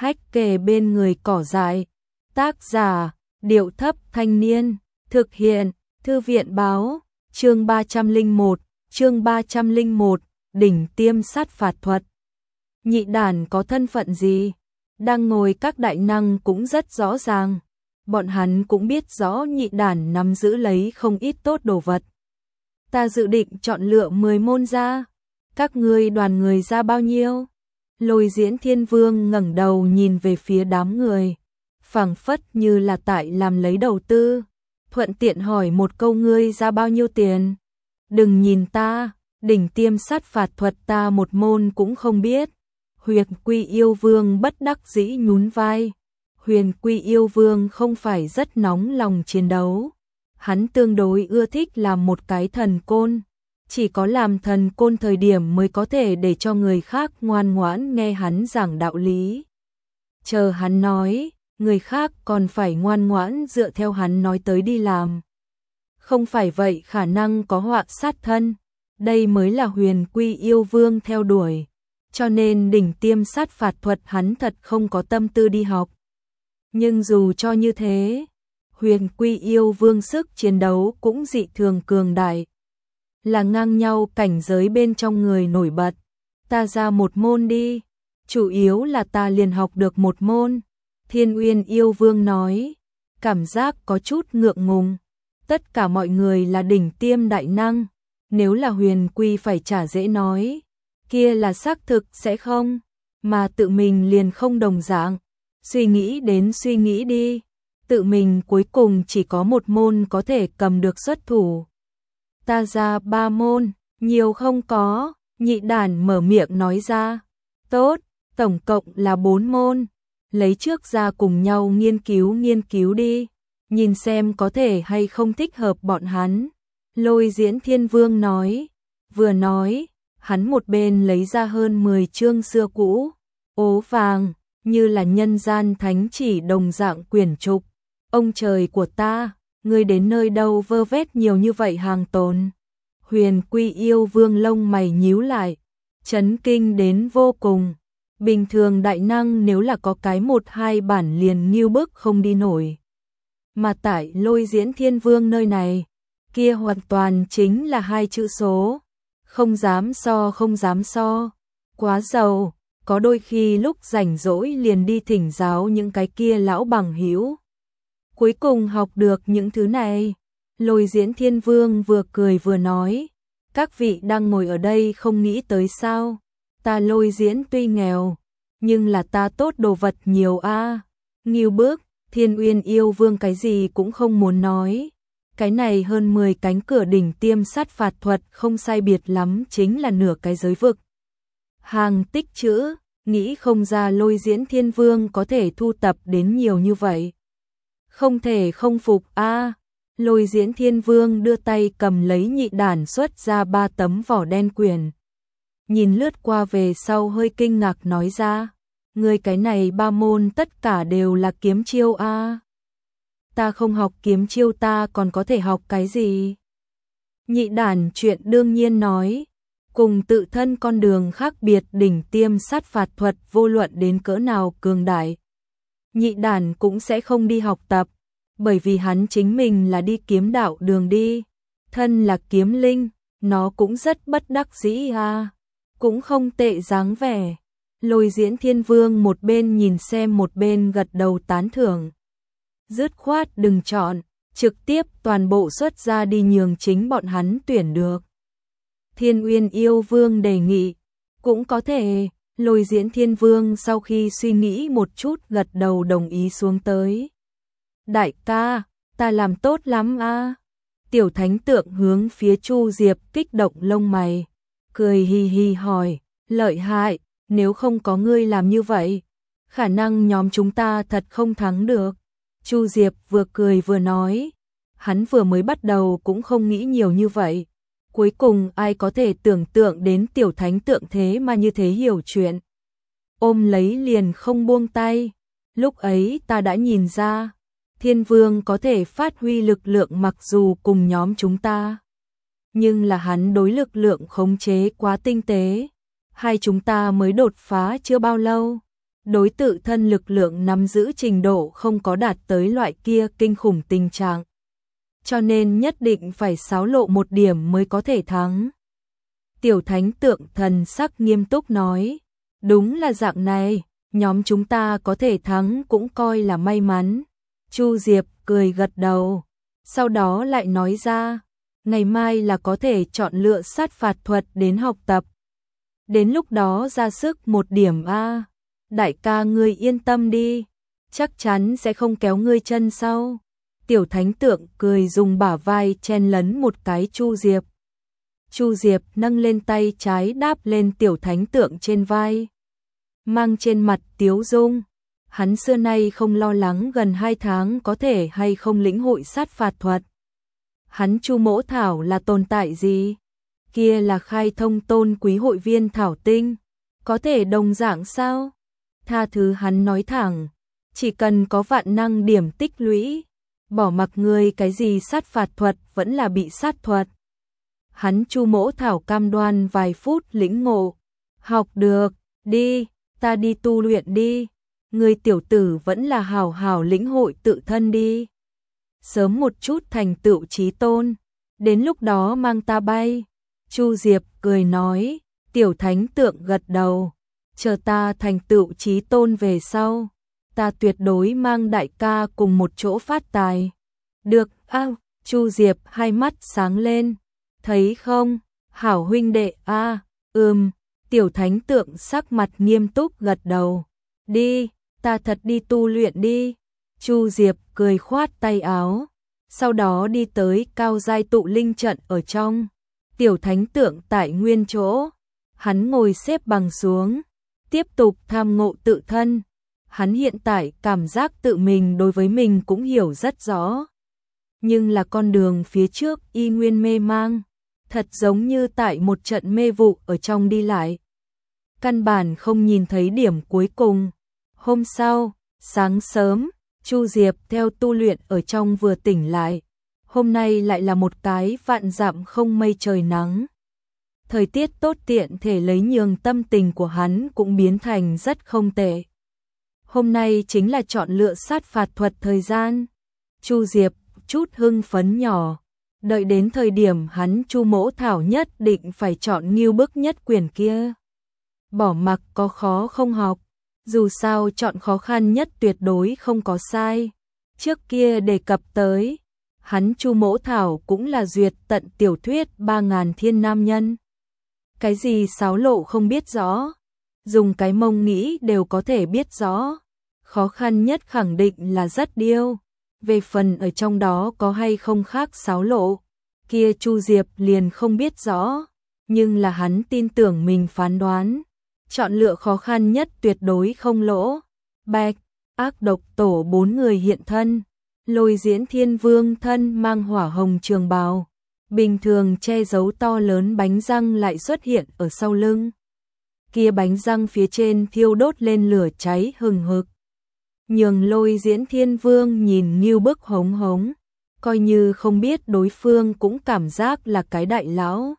Hách kề bên người cỏ dại. Tác giả, Điệu Thấp Thanh Niên. Thực hiện, Thư viện báo. Chương 301, đỉnh tiêm sát phạt thuật. Nhị đản có thân phận gì? Đang ngồi các đại năng cũng rất rõ ràng. Bọn hắn cũng biết rõ nhị đản nắm giữ lấy không ít tốt đồ vật. Ta dự định chọn lựa 10 môn ra. Các ngươi đoàn người ra bao nhiêu? Lôi Diễn Thiên Vương ngẩng đầu nhìn về phía đám người, phảng phất như là tại làm lấy đầu tư, thuận tiện hỏi một câu, ngươi ra bao nhiêu tiền? Đừng nhìn ta, đỉnh tiêm sát phạt thuật ta một môn cũng không biết. Huyền Quy Yêu Vương bất đắc dĩ nhún vai. Huyền Quy Yêu Vương không phải rất nóng lòng chiến đấu, hắn tương đối ưa thích làm một cái thần côn. Chỉ có làm thần côn thời điểm mới có thể để cho người khác ngoan ngoãn nghe hắn giảng đạo lý. Chờ hắn nói, người khác còn phải ngoan ngoãn dựa theo hắn nói tới đi làm. Không phải vậy khả năng có họa sát thân. Đây mới là Huyền Quy Yêu Vương theo đuổi. Cho nên đỉnh tiêm sát phạt thuật hắn thật không có tâm tư đi học. Nhưng dù cho như thế, Huyền Quy Yêu Vương sức chiến đấu cũng dị thường cường đại, là ngang nhau cảnh giới bên trong người nổi bật. Ta ra một môn đi, chủ yếu là ta liền học được một môn. Thiên Uyên Yêu Vương nói, cảm giác có chút ngượng ngùng. Tất cả mọi người là đỉnh tiêm đại năng, nếu là Huyền Quy phải trả dễ nói, kia là xác thực sẽ không, mà tự mình liền không đồng dạng. Suy nghĩ đến suy nghĩ đi, tự mình cuối cùng chỉ có một môn có thể cầm được xuất thủ. Ta ra 3 môn, nhiều không có, nhị đản mở miệng nói ra. Tốt, tổng cộng là 4 môn, lấy trước ra cùng nhau nghiên cứu đi, nhìn xem có thể hay không thích hợp bọn hắn. Lôi Diễn Thiên Vương nói, vừa nói, hắn một bên lấy ra hơn 10 chương xưa cũ, ố vàng, như là nhân gian thánh chỉ đồng dạng quyển trục. Ông trời của ta, ngươi đến nơi đâu vơ vét nhiều như vậy hàng tồn? Huyền Quy Yêu Vương lông mày nhíu lại, chấn kinh đến vô cùng. Bình thường đại năng nếu là có cái 1-2 bản liền nghiêu bức không đi nổi. Mà tại Lôi Diễn Thiên Vương nơi này, kia hoàn toàn chính là 2 chữ số. Không dám so, quá giàu, có đôi khi lúc rảnh rỗi liền đi thỉnh giáo những cái kia lão bằng hữu. Cuối cùng học được những thứ này. Lôi Diễn Thiên Vương vừa cười vừa nói, các vị đang ngồi ở đây không nghĩ tới sao? Ta Lôi Diễn tuy nghèo, nhưng là ta tốt đồ vật nhiều a. Nghiêu bức, Thiên Uyên Yêu Vương cái gì cũng không muốn nói. Cái này hơn 10 cánh cửa đỉnh tiêm sát phạt thuật không sai biệt lắm chính là nửa cái giới vực. Hàng tích trữ, nghĩ không ra Lôi Diễn Thiên Vương có thể thu tập đến nhiều như vậy. Không thể không phục a. Lôi Diễn Thiên Vương đưa tay cầm lấy nhị đản xuất ra 3 tấm vỏ đen quyển. Nhìn lướt qua về sau hơi kinh ngạc nói ra, người cái này 3 môn tất cả đều là kiếm chiêu a. Ta không học kiếm chiêu ta còn có thể học cái gì? Nhị đản chuyện đương nhiên nói, cùng tự thân con đường khác biệt đỉnh tiêm sát phạt thuật vô luận đến cỡ nào cường đại. Nhị đản cũng sẽ không đi học tập, bởi vì hắn chính mình là đi kiếm đạo đường đi, thân là kiếm linh, nó cũng rất bất đắc dĩ a, cũng không tệ dáng vẻ. Lôi Diễn Thiên Vương một bên nhìn xem một bên gật đầu tán thưởng. Dứt khoát đừng chọn, trực tiếp toàn bộ xuất ra đi nhường chính bọn hắn tuyển được. Thiên Uyên Yêu Vương đề nghị, cũng có thể. Lôi Diễn Thiên Vương sau khi suy nghĩ một chút gật đầu đồng ý xuống tới. Đại ca, ta làm tốt lắm a. Tiểu Thánh Tượng hướng phía Chu Diệp kích động lông mày, cười hi hi hỏi, lợi hại, nếu không có ngươi làm như vậy, khả năng nhóm chúng ta thật không thắng được. Chu Diệp vừa cười vừa nói, hắn vừa mới bắt đầu cũng không nghĩ nhiều như vậy. Cuối cùng ai có thể tưởng tượng đến Tiểu Thánh Tượng thế mà như thế hiểu chuyện. Ôm lấy liền không buông tay. Lúc ấy ta đã nhìn ra, Thiên Vương có thể phát huy lực lượng mặc dù cùng nhóm chúng ta. Nhưng là hắn đối lực lượng khống chế quá tinh tế. Hai chúng ta mới đột phá chưa bao lâu. đối tự thân lực lượng nắm giữ trình độ không có đạt tới loại kia kinh khủng tình trạng. Cho nên nhất định phải xáo lộ một điểm mới có thể thắng. Tiểu thánh tượng thần sắc nghiêm túc nói, đúng là dạng này, nhóm chúng ta có thể thắng cũng coi là may mắn. Chu Diệp cười gật đầu, sau đó lại nói ra, ngày mai là có thể chọn lựa sát phạt thuật đến học tập. Đến lúc đó ra sức một điểm a. Đại ca ngươi yên tâm đi, chắc chắn sẽ không kéo ngươi chân sau. Tiểu thánh tượng cười dùng bả vai chen lấn một cái Chu Diệp. Chu Diệp nâng lên tay trái đáp lên tiểu thánh tượng trên vai, mang trên mặt tiếu dung. Hắn xưa nay không lo lắng gần 2 tháng có thể hay không lĩnh hội sát phạt thuật. Hắn Chu Mỗ Thảo là tồn tại gì? Kia là khai thông tôn quý hội viên thảo tinh, có thể đồng dạng sao? Tha thứ hắn nói thẳng, chỉ cần có vạn năng điểm tích lũy, bỏ mặc ngươi cái gì sát phạt thuật vẫn là bị sát thuật. Hắn Chu Mỗ Thảo cam đoan vài phút lĩnh ngộ, học được, đi, ta đi tu luyện đi, ngươi tiểu tử vẫn là hào hào lĩnh hội tự thân đi. Sớm một chút thành tựu chí tôn, đến lúc đó mang ta bay. Chu Diệp cười nói, tiểu thánh tượng gật đầu, chờ ta thành tựu chí tôn về sau, ta tuyệt đối mang đại ca cùng một chỗ phát tài. Được, Chu Diệp hai mắt sáng lên, thấy không, hảo huynh đệ tiểu thánh tượng sắc mặt nghiêm túc gật đầu, đi, ta thật đi tu luyện đi. Chu Diệp cười khoát tay áo, sau đó đi tới cao giai tụ linh trận ở trong. Tiểu thánh tượng tại nguyên chỗ, hắn ngồi xếp bằng xuống, tiếp tục tham ngộ tự thân. Hắn hiện tại cảm giác tự mình đối với mình cũng hiểu rất rõ. Nhưng là con đường phía trước y nguyên mê mang, thật giống như tại một trận mê vụ ở trong đi lại. Căn bản không nhìn thấy điểm cuối cùng. Hôm sau, sáng sớm, Chu Diệp theo tu luyện ở trong vừa tỉnh lại. Hôm nay lại là một cái vạn dặm không mây trời nắng. Thời tiết tốt tiện thể lấy nhường tâm tình của hắn cũng biến thành rất không tệ. Hôm nay chính là chọn lựa sát phạt thuật thời gian. Chu Diệp chút hưng phấn nhỏ, đợi đến thời điểm hắn Chu Mỗ Thảo nhất định phải chọn nghiêu bức nhất quyền kia. Bỏ mặc có khó không học, dù sao chọn khó khăn nhất tuyệt đối không có sai. Trước kia đề cập tới, hắn Chu Mỗ Thảo cũng là duyệt tận tiểu thuyết 3000 thiên nam nhân. Cái gì xáo lộ không biết rõ, dùng cái mông nghĩ đều có thể biết rõ. Khó khăn nhất khẳng định là rất điêu. Về phần ở trong đó có hay không khác xáo lộ, kia Chu Diệp liền không biết rõ. Nhưng là hắn tin tưởng mình phán đoán, chọn lựa khó khăn nhất tuyệt đối không lỗ. Bạch, ác độc tổ 4 người hiện thân. Lôi Diễn Thiên Vương thân mang hỏa hồng trường bào, bình thường che giấu to lớn bánh răng lại xuất hiện ở sau lưng. Kia bánh răng phía trên thiêu đốt lên lửa cháy hừng hực. Nhường Lôi Diễn Thiên Vương nhìn như bức hống hống, coi như không biết đối phương cũng cảm giác là cái đại lão.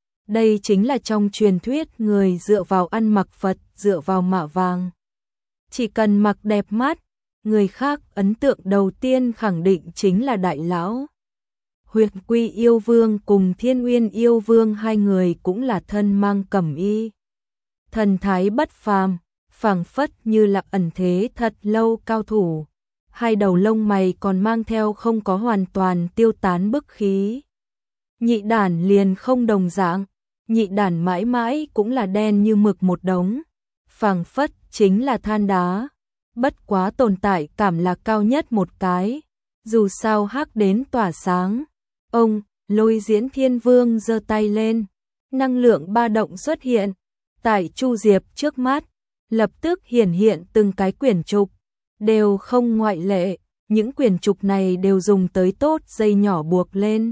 Đây chính là trong truyền thuyết người dựa vào ăn mặc Phật, dựa vào mạ vàng. Chỉ cần mặc đẹp mắt, người khác ấn tượng đầu tiên khẳng định chính là đại lão. Huyệt Quy Yêu Vương cùng Thiên Uyên Yêu Vương hai người cũng là thân mang cẩm y. Thần thái bất phàm, phảng phất như là ẩn thế thật lâu cao thủ. Hai đầu lông mày còn mang theo không có hoàn toàn tiêu tán bức khí. Nhị đản liền không đồng dạng, nhị đản mãi mãi cũng là đen như mực một đống. Phảng phất chính là than đá. Bất quá tồn tại cảm là cao nhất một cái, dù sao hắc đến tỏa sáng. Ông, Lôi Diễn Thiên Vương giơ tay lên, năng lượng ba động xuất hiện, tại Chu Diệp trước mắt, lập tức hiển hiện từng cái quyển trục, đều không ngoại lệ, những quyển trục này đều dùng tới tốt dây nhỏ buộc lên.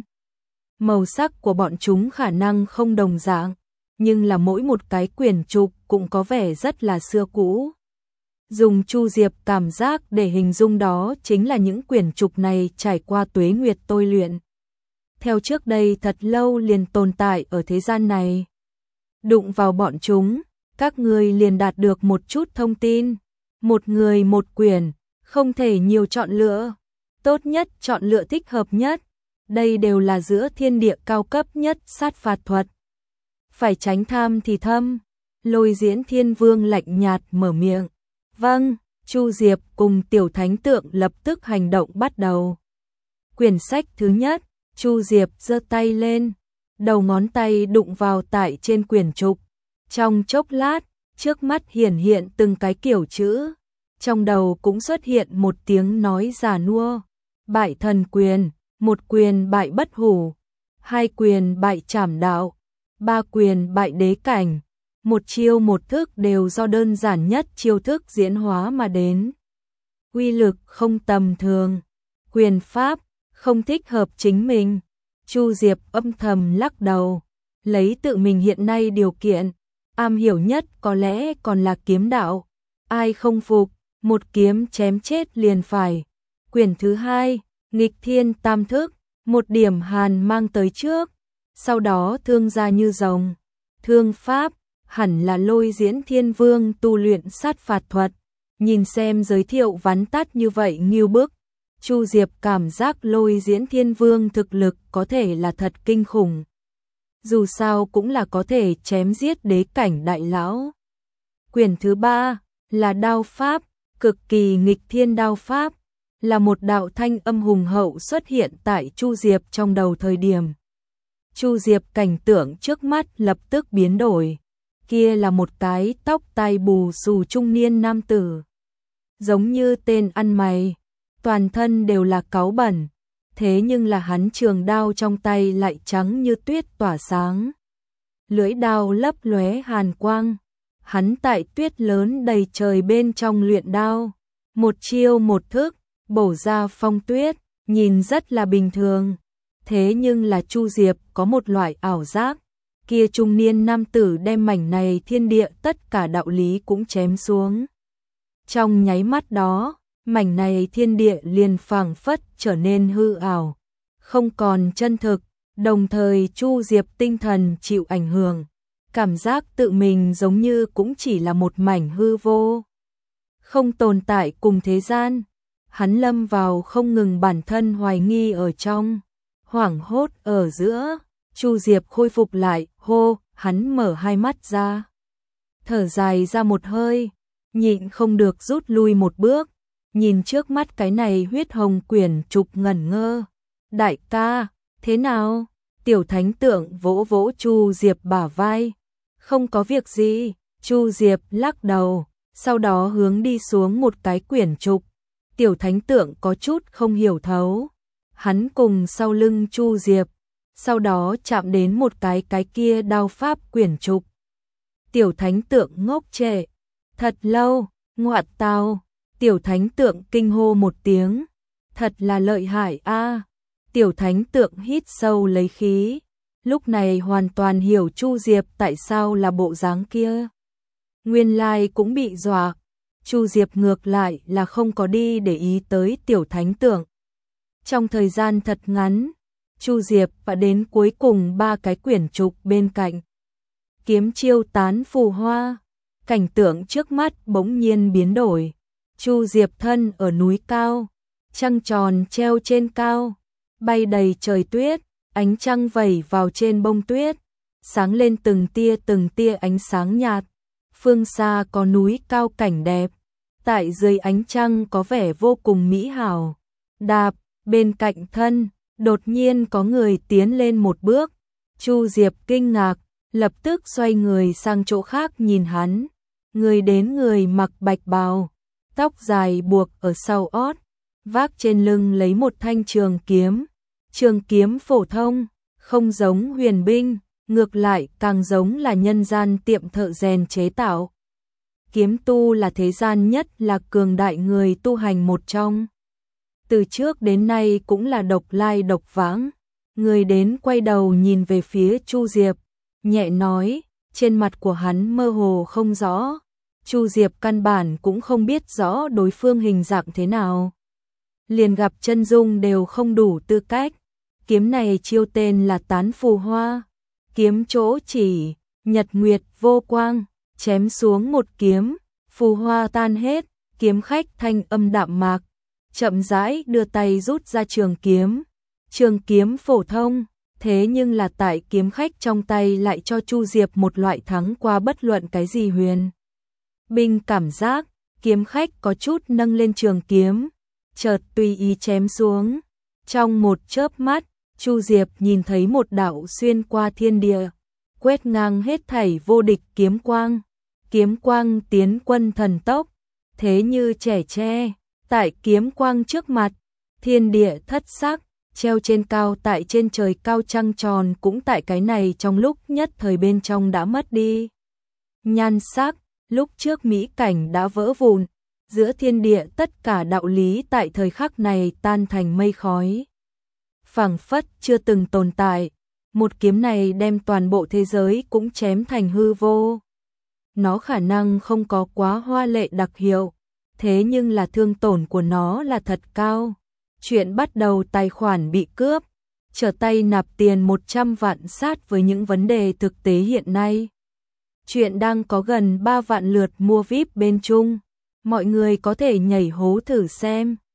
Màu sắc của bọn chúng khả năng không đồng dạng, nhưng là mỗi một cái quyển trục cũng có vẻ rất là xưa cũ. Dùng Chu Diệp cảm giác để hình dung đó chính là những quyển trục này trải qua tuế nguyệt tôi luyện. Theo trước đây thật lâu liền tồn tại ở thế gian này. Đụng vào bọn chúng, các ngươi liền đạt được một chút thông tin, một người một quyền, không thể nhiều chọn lựa. Tốt nhất chọn lựa thích hợp nhất. Đây đều là giữa thiên địa cao cấp nhất sát phạt thuật. Phải tránh tham thì thâm. Lôi Diễn Thiên Vương lạnh nhạt mở miệng. Vâng, Chu Diệp cùng Tiểu Thánh Tượng lập tức hành động bắt đầu. Quyển sách thứ nhất, Chu Diệp giơ tay lên, đầu ngón tay đụng vào tại trên quyển trục. Trong chốc lát, trước mắt hiển hiện từng cái kiểu chữ. Trong đầu cũng xuất hiện một tiếng nói già nua. Bại thần quyền, một quyền bại bất hủ, hai quyền bại trảm đạo, ba quyền bại đế cảnh. Một chiêu một thức đều do đơn giản nhất chiêu thức diễn hóa mà đến. Uy lực không tầm thường, quyền pháp không thích hợp chính mình. Chu Diệp âm thầm lắc đầu, lấy tự mình hiện nay điều kiện, am hiểu nhất có lẽ còn là kiếm đạo. Ai không phục, một kiếm chém chết liền phải. Quyển thứ hai, Nghịch Thiên Tam Thức, một điểm hàn mang tới trước, sau đó thương ra như rồng. Thương pháp hẳn là Lôi Diễn Thiên Vương tu luyện sát phạt thuật. Nhìn xem giới thiệu vắn tắt như vậy ngưu bức, Chu Diệp cảm giác Lôi Diễn Thiên Vương thực lực có thể là thật kinh khủng. Dù sao cũng là có thể chém giết đế cảnh đại lão. Quyển thứ ba là đao pháp, cực kỳ nghịch thiên đao pháp, là một đạo thanh âm hùng hậu xuất hiện tại Chu Diệp trong đầu thời điểm. Chu Diệp cảnh tượng trước mắt lập tức biến đổi. Kia là một cái tóc tai bù xù trung niên nam tử. Giống như tên ăn mày, toàn thân đều là cáu bẩn. Thế nhưng là hắn trường đao trong tay lại trắng như tuyết tỏa sáng. Lưỡi đao lấp lóe hàn quang. Hắn tại tuyết lớn đầy trời bên trong luyện đao. Một chiêu một thức, bổ ra phong tuyết, nhìn rất là bình thường. Thế nhưng là Chu Diệp có một loại ảo giác. Kia trung niên nam tử đem mảnh này thiên địa tất cả đạo lý cũng chém xuống. Trong nháy mắt đó, mảnh này thiên địa liền phảng phất trở nên hư ảo, không còn chân thực, đồng thời Chu Diệp tinh thần chịu ảnh hưởng, cảm giác tự mình giống như cũng chỉ là một mảnh hư vô, không tồn tại cùng thế gian. Hắn lâm vào không ngừng bản thân hoài nghi ở trong, hoảng hốt ở giữa, Chu Diệp khôi phục lại, hô, hắn mở hai mắt ra, thở dài ra một hơi, nhịn không được rút lui một bước. Nhìn trước mắt cái này huyết hồng quyển trục ngẩn ngơ. Đại ca, thế nào? Tiểu Thánh Tượng vỗ vỗ Chu Diệp bả vai. Không có việc gì, Chu Diệp lắc đầu, sau đó hướng đi xuống một cái quyển trục. Tiểu Thánh Tượng có chút không hiểu thấu. Hắn cùng sau lưng Chu Diệp, sau đó chạm đến một cái kia đao pháp quyển trục. Tiểu Thánh Tượng ngốc trệ. Thật lâu, ngoại tào. Tiểu Thánh Tượng kinh hô một tiếng, thật là lợi hại a. Tiểu Thánh Tượng hít sâu lấy khí, lúc này hoàn toàn hiểu Chu Diệp tại sao là bộ dáng kia. Nguyên lai cũng bị dọa, Chu Diệp ngược lại là không có đi để ý tới Tiểu Thánh Tượng. Trong thời gian thật ngắn, Chu Diệp đã đến cuối cùng ba cái quyển trục bên cạnh. Kiếm chiêu tán phù hoa, cảnh tượng trước mắt bỗng nhiên biến đổi. Chu Diệp thân ở núi cao, trăng tròn treo trên cao, bay đầy trời tuyết, ánh trăng vẩy vào trên bông tuyết, sáng lên từng tia ánh sáng nhạt. Phương xa có núi cao cảnh đẹp, tại dưới ánh trăng có vẻ vô cùng mỹ hảo. Đạp, bên cạnh thân, đột nhiên có người tiến lên một bước. Chu Diệp kinh ngạc, lập tức xoay người sang chỗ khác nhìn hắn. Người đến người mặc bạch bào, tóc dài buộc ở sau ót, vác trên lưng lấy một thanh trường kiếm. Trường kiếm phổ thông, không giống huyền binh, ngược lại càng giống là nhân gian tiệm thợ rèn chế tạo. Kiếm tu là thế gian nhất là cường đại người tu hành một trong. Từ trước đến nay cũng là độc lai độc vãng. Người đến quay đầu nhìn về phía Chu Diệp, nhẹ nói, trên mặt của hắn mơ hồ không rõ. Chu Diệp căn bản cũng không biết rõ đối phương hình dạng thế nào. Liền gặp chân dung đều không đủ tư cách. Kiếm này chiêu tên là tán phù hoa. Kiếm chỗ chỉ, nhật nguyệt vô quang, chém xuống một kiếm, phù hoa tan hết, kiếm khách thanh âm đạm mạc, chậm rãi đưa tay rút ra trường kiếm phổ thông, thế nhưng là tại kiếm khách trong tay lại cho Chu Diệp một loại thắng qua bất luận cái gì huyền binh cảm giác, kiếm khách có chút nâng lên trường kiếm, chợt tùy ý chém xuống. Trong một chớp mắt, Chu Diệp nhìn thấy một đạo xuyên qua thiên địa, quét ngang hết thảy vô địch kiếm quang tiến quân thần tốc, thế như trẻ tre, tại kiếm quang trước mặt, thiên địa thất sắc, treo trên cao tại trên trời cao trăng tròn cũng tại cái này trong lúc nhất thời bên trong đã mất đi nhan sắc, lúc trước mỹ cảnh đã vỡ vụn, giữa thiên địa tất cả đạo lý tại thời khắc này tan thành mây khói. Phảng phất chưa từng tồn tại, một kiếm này đem toàn bộ thế giới cũng chém thành hư vô. Nó khả năng không có quá hoa lệ đặc hiệu, thế nhưng là thương tổn của nó là thật cao. Chuyện bắt đầu tài khoản bị cướp, trở tay nạp tiền 100 vạn sát với những vấn đề thực tế hiện nay. Chuyện đang có gần 3 vạn lượt mua VIP bên Trung, mọi người có thể nhảy hố thử xem.